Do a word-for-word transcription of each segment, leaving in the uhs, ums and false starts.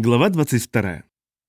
Глава двадцать вторая.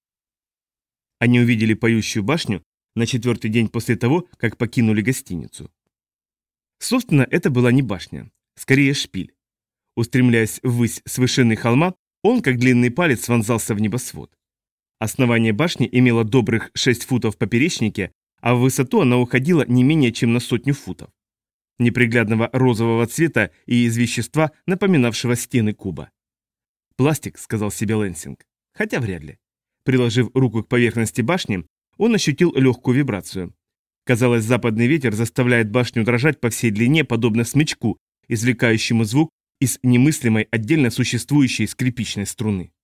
Они увидели поющую башню на четвертый день после того, как покинули гостиницу. Собственно, это была не башня, скорее шпиль. Устремляясь ввысь с вершины холма, он, как длинный палец, вонзался в небосвод. Основание башни имело добрых шесть футов в поперечнике, а в высоту она уходила не менее чем на сотню футов. Неприглядного розового цвета и из вещества, напоминавшего стены куба. «Пластик», — сказал себе Лэнсинг. Хотя вряд ли. Приложив руку к поверхности башни, он ощутил легкую вибрацию. Казалось, западный ветер заставляет башню дрожать по всей длине, подобно смычку, извлекающему звук из немыслимой отдельно существующей скрипичной струны.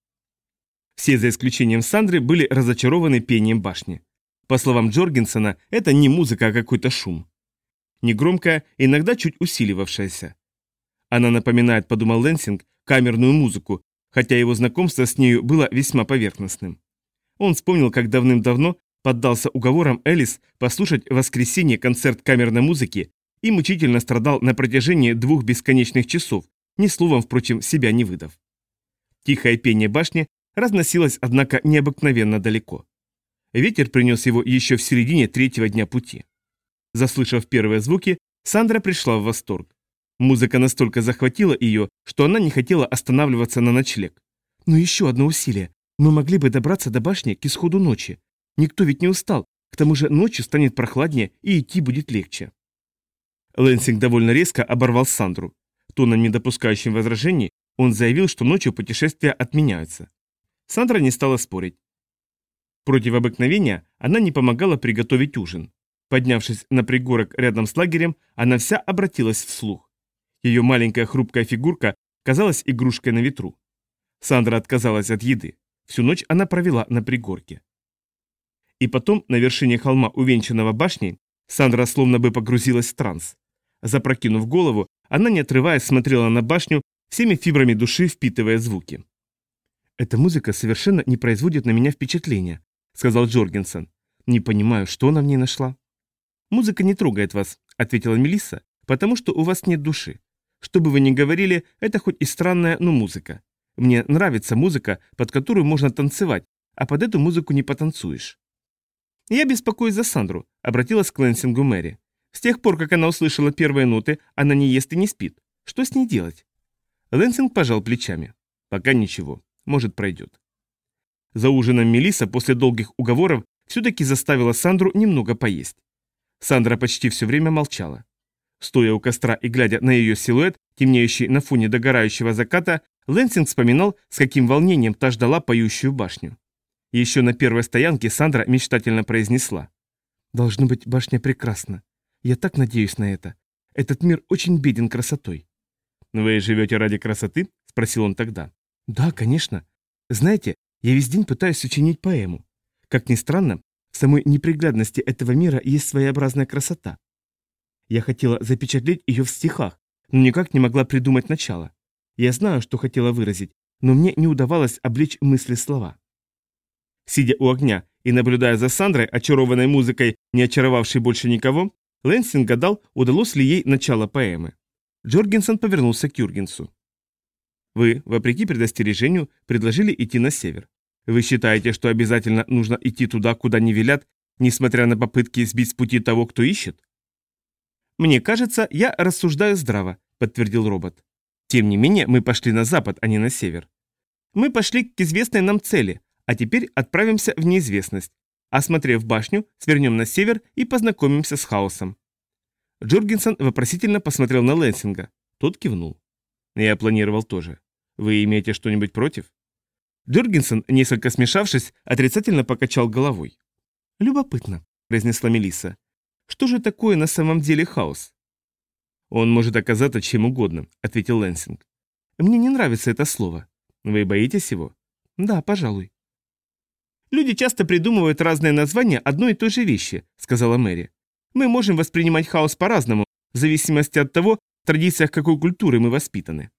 Все, за исключением Сандры, были разочарованы пением башни. По словам Джоргенсена, это не музыка, а какой-то шум. Негромкая, иногда чуть усиливавшаяся. Она напоминает, подумал Лэнсинг, камерную музыку, хотя его знакомство с нею было весьма поверхностным. Он вспомнил, как давным-давно поддался уговорам Элис послушать в воскресенье концерт камерной музыки и мучительно страдал на протяжении двух бесконечных часов, ни словом, впрочем, себя не выдав. Тихое пение башни разносилось, однако, необыкновенно далеко. Ветер принес его еще в середине третьего дня пути. Заслышав первые звуки, Сандра пришла в восторг. Музыка настолько захватила ее, что она не хотела останавливаться на ночлег. «Но еще одно усилие. Мы могли бы добраться до башни к исходу ночи. Никто ведь не устал. К тому же ночью станет прохладнее и идти будет легче». Лэнсинг довольно резко оборвал Сандру. Тоном, не допускающим возражений, он заявил, что ночью путешествия отменяются. Сандра не стала спорить. Против обыкновения она не помогала приготовить ужин. Поднявшись на пригорок рядом с лагерем, она вся обратилась вслух. Ее маленькая хрупкая фигурка казалась игрушкой на ветру. Сандра отказалась от еды. Всю ночь она провела на пригорке. И потом, на вершине холма, увенчанного башней, Сандра словно бы погрузилась в транс. Запрокинув голову, она, не отрываясь, смотрела на башню, всеми фибрами души впитывая звуки. «Эта музыка совершенно не производит на меня впечатления», — сказал Джоргенсен. «Не понимаю, что она в ней нашла». «Музыка не трогает вас», — ответила Мелисса, «потому что у вас нет души. Что бы вы ни говорили, это хоть и странная, но музыка. Мне нравится музыка, под которую можно танцевать, а под эту музыку не потанцуешь». «Я беспокоюсь за Сандру», — обратилась к Лэнсингу Мэри. «С тех пор, как она услышала первые ноты, она не ест и не спит. Что с ней делать?» Лэнсинг пожал плечами. «Пока ничего. Может, пройдет». За ужином Мелисса после долгих уговоров все-таки заставила Сандру немного поесть. Сандра почти все время молчала. Стоя у костра и глядя на ее силуэт, темнеющий на фоне догорающего заката, Лэнсинг вспоминал, с каким волнением та ждала поющую башню. Еще на первой стоянке Сандра мечтательно произнесла: «Должно быть, башня прекрасна. Я так надеюсь на это. Этот мир очень беден красотой». «Вы живете ради красоты?» – спросил он тогда. «Да, конечно. Знаете, я весь день пытаюсь сочинить поэму. Как ни странно, в самой неприглядности этого мира есть своеобразная красота. Я хотела запечатлеть ее в стихах, но никак не могла придумать начало. Я знаю, что хотела выразить, но мне не удавалось облечь мысли в слова». Сидя у огня и наблюдая за Сандрой, очарованной музыкой, не очаровавшей больше никого, Лэнсинг гадал, удалось ли ей начало поэмы. Джоргенсен повернулся к Юргенсу. «Вы, вопреки предостережению, предложили идти на север. Вы считаете, что обязательно нужно идти туда, куда не велят, несмотря на попытки сбить с пути того, кто ищет?» «Мне кажется, я рассуждаю здраво», — подтвердил робот. «Тем не менее, мы пошли на запад, а не на север. Мы пошли к известной нам цели, а теперь отправимся в неизвестность. Осмотрев башню, свернем на север и познакомимся с хаосом». Джоргенсен вопросительно посмотрел на Лэнсинга. Тот кивнул. «Я планировал тоже. Вы имеете что-нибудь против?» Джоргенсен, несколько смешавшись, отрицательно покачал головой. «Любопытно», — произнесла Мелисса. «Что же такое на самом деле хаос?» «Он может оказаться чем угодно», — ответил Лэнсинг. «Мне не нравится это слово. Вы боитесь его?» «Да, пожалуй». «Люди часто придумывают разные названия одной и той же вещи», — сказала Мэри. «Мы можем воспринимать хаос по-разному, в зависимости от того, в традициях какой культуры мы воспитаны».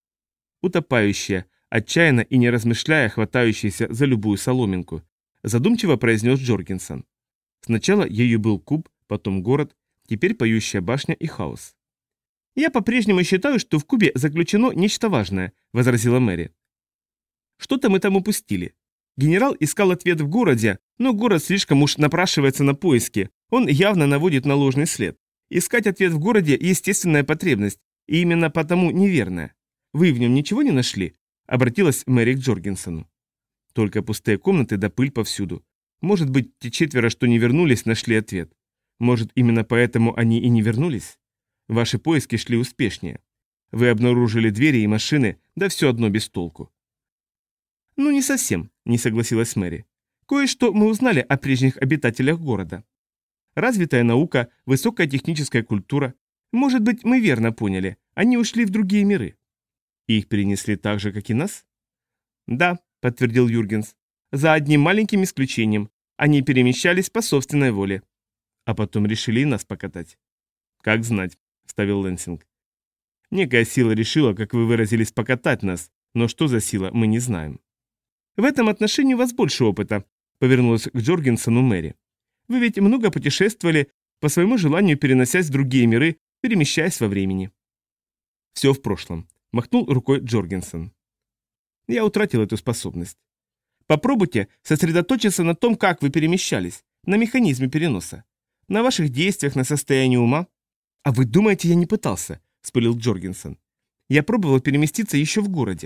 «Утопающая, отчаянно и не размышляя, хватающаяся за любую соломинку», задумчиво произнес Джоргенсен. Сначала ею был куб, потом город, теперь поющая башня и хаос. «Я по-прежнему считаю, что в кубе заключено нечто важное», — возразила Мэри. Что-то мы там упустили. Генерал искал ответ в городе, но город слишком уж напрашивается на поиски. Он явно наводит на ложный след. Искать ответ в городе – естественная потребность, и именно потому неверная. Вы в нем ничего не нашли? Обратилась Мэри к Джоргенсону. Только пустые комнаты да пыль повсюду. Может быть, те четверо, что не вернулись, нашли ответ. Может, именно поэтому они и не вернулись? Ваши поиски шли успешнее. Вы обнаружили двери и машины, да все одно без толку. Ну, не совсем, не согласилась Мэри. Кое-что мы узнали о прежних обитателях города. Развитая наука, высокая техническая культура. Может быть, мы верно поняли, они ушли в другие миры. И их перенесли так же, как и нас? Да, подтвердил Юргенс. За одним маленьким исключением. Они перемещались по собственной воле. А потом решили и нас покатать. Как знать, вставил Лэнсинг. Некая сила решила, как вы выразились, покатать нас, но что за сила, мы не знаем. В этом отношении у вас больше опыта, повернулась к Джоргенсону Мэри. Вы ведь много путешествовали, по своему желанию переносясь в другие миры, перемещаясь во времени. Все в прошлом, махнул рукой Джоргенсон. Я утратил эту способность. Попробуйте сосредоточиться на том, как вы перемещались, на механизме переноса, на ваших действиях, на состоянии ума. А вы думаете, я не пытался? Вспылил Джоргенсон. Я пробовал переместиться еще в городе.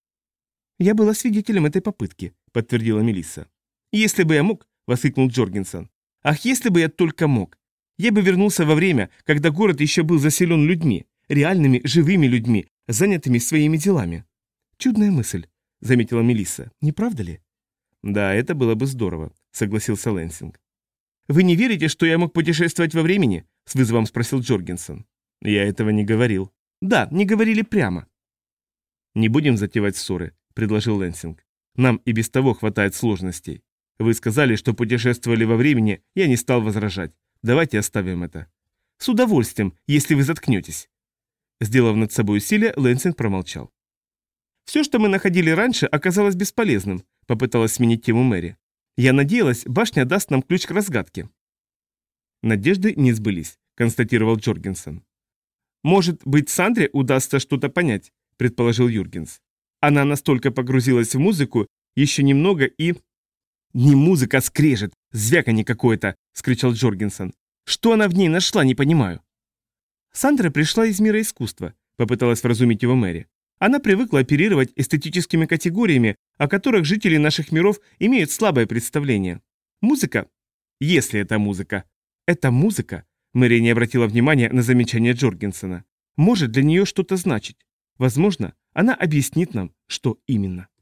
Я была свидетелем этой попытки, подтвердила Мелисса. Если бы я мог, воскликнул Джоргенсон. Ах, если бы я только мог. Я бы вернулся во время, когда город еще был заселен людьми, реальными, живыми людьми, занятыми своими делами. Чудная мысль, заметила Мелисса, не правда ли? Да, это было бы здорово, согласился Лэнсинг. Вы не верите, что я мог путешествовать во времени? С вызовом спросил Джоргенсон. Я этого не говорил. Да, не говорили прямо. Не будем затевать ссоры, предложил Лэнсинг. Нам и без того хватает сложностей. Вы сказали, что путешествовали во времени, я не стал возражать. Давайте оставим это. С удовольствием, если вы заткнетесь. Сделав над собой усилие, Лэнсинг промолчал. Все, что мы находили раньше, оказалось бесполезным, попыталась сменить тему Мэри. Я надеялась, башня даст нам ключ к разгадке. Надежды не сбылись, констатировал Джоргенсон. Может быть, Сандре удастся что-то понять, предположил Юргенс. Она настолько погрузилась в музыку, еще немного и... Не музыка, а скрежет, звяканье какое-то, скричал Джоргенсон. Что она в ней нашла, не понимаю. Сандра пришла из мира искусства, попыталась вразумить его Мэри. Она привыкла оперировать эстетическими категориями, о которых жители наших миров имеют слабое представление. Музыка, если это музыка, это музыка, Мэри не обратила внимания на замечание Джоргенсона, может для нее что-то значить. Возможно, она объяснит нам, что именно.